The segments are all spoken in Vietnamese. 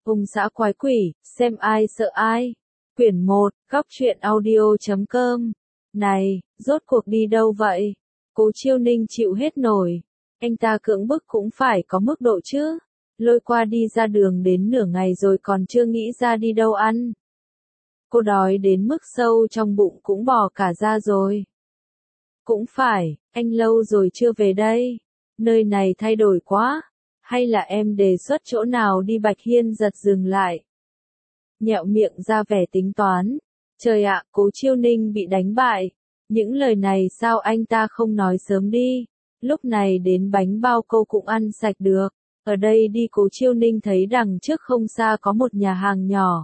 Hùng xã quái quỷ, xem ai sợ ai. Quyển 1, góc truyện audio.com. Này, rốt cuộc đi đâu vậy? Cố Chiêu Ninh chịu hết nổi. Anh ta cưỡng bức cũng phải có mức độ chứ. Lôi qua đi ra đường đến nửa ngày rồi còn chưa nghĩ ra đi đâu ăn. Cô đói đến mức sâu trong bụng cũng bò cả ra rồi. Cũng phải, anh lâu rồi chưa về đây. Nơi này thay đổi quá. Hay là em đề xuất chỗ nào đi? Bạch Hiên giật dừng lại. Nhẹo miệng ra vẻ tính toán. Trời ạ, Cố Chiêu Ninh bị đánh bại. Những lời này sao anh ta không nói sớm đi. Lúc này đến bánh bao cô cũng ăn sạch được. Ở đây đi. Cố Chiêu Ninh thấy đằng trước không xa có một nhà hàng nhỏ.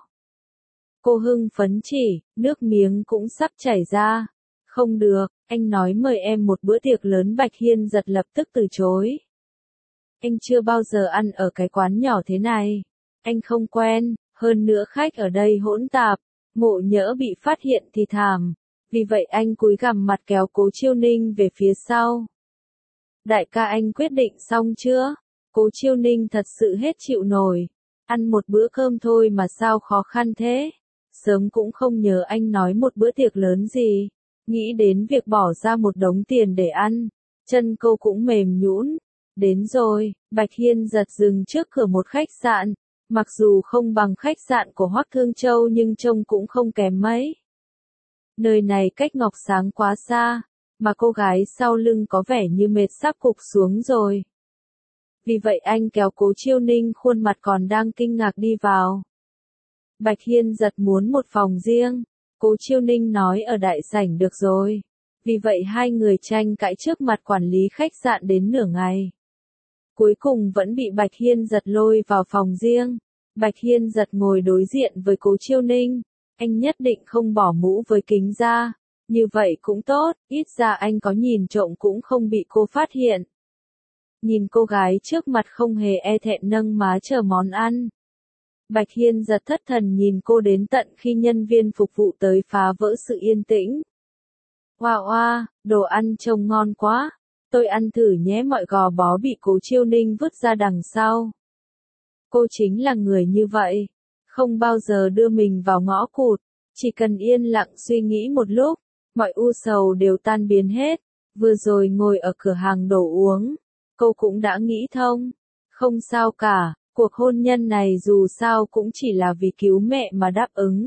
Cô hưng phấn chỉ, nước miếng cũng sắp chảy ra. Không được, anh nói mời em một bữa tiệc lớn. Bạch Hiên giật lập tức từ chối. Anh chưa bao giờ ăn ở cái quán nhỏ thế này. Anh không quen, hơn nữa khách ở đây hỗn tạp, ngộ nhỡ bị phát hiện thì thảm. Vì vậy anh cúi gằm mặt kéo Cố Chiêu Ninh về phía sau. Đại ca, anh quyết định xong chưa? Cố Chiêu Ninh thật sự hết chịu nổi. Ăn một bữa cơm thôi mà sao khó khăn thế? Sớm cũng không nhớ anh nói một bữa tiệc lớn gì. Nghĩ đến việc bỏ ra một đống tiền để ăn, chân cô cũng mềm nhũn. Đến rồi, Bạch Hiên giật dừng trước cửa một khách sạn. Mặc dù không bằng khách sạn của Hoắc Thương Châu nhưng trông cũng không kém mấy. Nơi này cách Ngọc Sáng quá xa, mà cô gái sau lưng có vẻ như mệt sắp gục xuống rồi. Vì vậy anh kéo Cố Chiêu Ninh khuôn mặt còn đang kinh ngạc đi vào. Bạch Hiên giật muốn một phòng riêng. Cố Chiêu Ninh nói ở đại sảnh được rồi. Vì vậy hai người tranh cãi trước mặt quản lý khách sạn đến nửa ngày. Cuối cùng vẫn bị Bạch Hiên giật lôi vào phòng riêng. Bạch Hiên giật ngồi đối diện với Cố Chiêu Ninh. Anh nhất định không bỏ mũ với kính ra. Như vậy cũng tốt, ít ra anh có nhìn trộm cũng không bị cô phát hiện. Nhìn cô gái trước mặt không hề e thẹn nâng má chờ món ăn. Bạch Hiên giật thất thần nhìn cô đến tận khi nhân viên phục vụ tới phá vỡ sự yên tĩnh. Wow wow, đồ ăn trông ngon quá. Tôi ăn thử nhé. Mọi gò bó bị Cố Chiêu Ninh vứt ra đằng sau. Cô chính là người như vậy. Không bao giờ đưa mình vào ngõ cụt. Chỉ cần yên lặng suy nghĩ một lúc, mọi u sầu đều tan biến hết. Vừa rồi ngồi ở cửa hàng đồ uống, cô cũng đã nghĩ thông. Không sao cả, cuộc hôn nhân này dù sao cũng chỉ là vì cứu mẹ mà đáp ứng.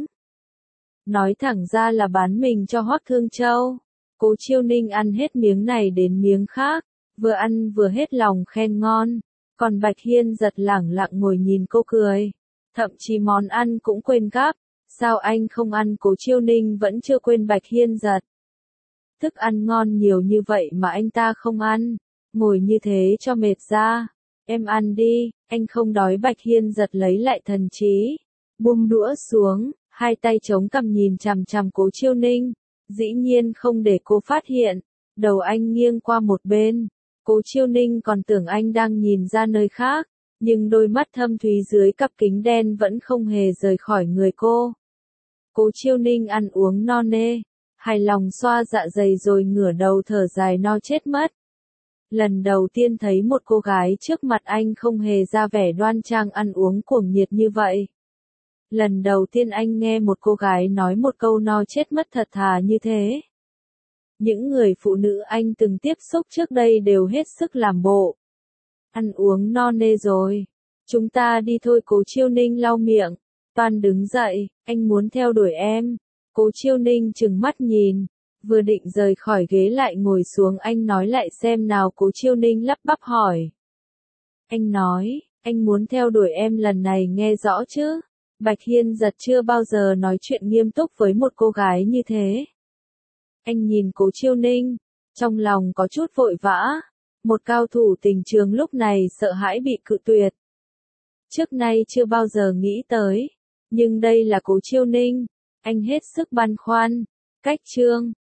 Nói thẳng ra là bán mình cho Hoắc Thương Châu. Cố Chiêu Ninh ăn hết miếng này đến miếng khác, vừa ăn vừa hết lòng khen ngon. Còn Bạch Hiên giật lẳng lặng ngồi nhìn cô cười. Thậm chí món ăn cũng quên gắp. Sao anh không ăn? Cố Chiêu Ninh vẫn chưa quên Bạch Hiên giật. Thức ăn ngon nhiều như vậy mà anh ta không ăn. Ngồi như thế cho mệt ra. Em ăn đi, anh không đói. Bạch Hiên giật lấy lại thần trí. Buông đũa xuống, hai tay chống cằm nhìn chằm chằm Cố Chiêu Ninh. Dĩ nhiên không để cô phát hiện. Đầu anh nghiêng qua một bên. Cố Chiêu Ninh còn tưởng anh đang nhìn ra nơi khác. Nhưng đôi mắt thâm thúy dưới cặp kính đen vẫn không hề rời khỏi người cô. Cố Chiêu Ninh ăn uống no nê. Hài lòng xoa dạ dày rồi ngửa đầu thở dài no chết mất. Lần đầu tiên thấy một cô gái trước mặt anh không hề ra vẻ đoan trang ăn uống cuồng nhiệt như vậy. Lần đầu tiên anh nghe một cô gái nói một câu no chết mất thật thà như thế. Những người phụ nữ anh từng tiếp xúc trước đây đều hết sức làm bộ. Ăn uống no nê rồi. Chúng ta đi thôi. Cố Chiêu Ninh lau miệng. Toàn đứng dậy, anh muốn theo đuổi em. Cố Chiêu Ninh trừng mắt nhìn. Vừa định rời khỏi ghế lại ngồi xuống. Anh nói lại xem nào. Cố Chiêu Ninh lắp bắp hỏi. Anh nói, anh muốn theo đuổi em lần này nghe rõ chứ. Bạch Hiên giật chưa bao giờ nói chuyện nghiêm túc với một cô gái như thế. Anh nhìn Cố Chiêu Ninh, trong lòng có chút vội vã. Một cao thủ tình trường lúc này sợ hãi bị cự tuyệt. Trước nay chưa bao giờ nghĩ tới. Nhưng đây là Cố Chiêu Ninh. Anh hết sức băn khoăn. Cách chương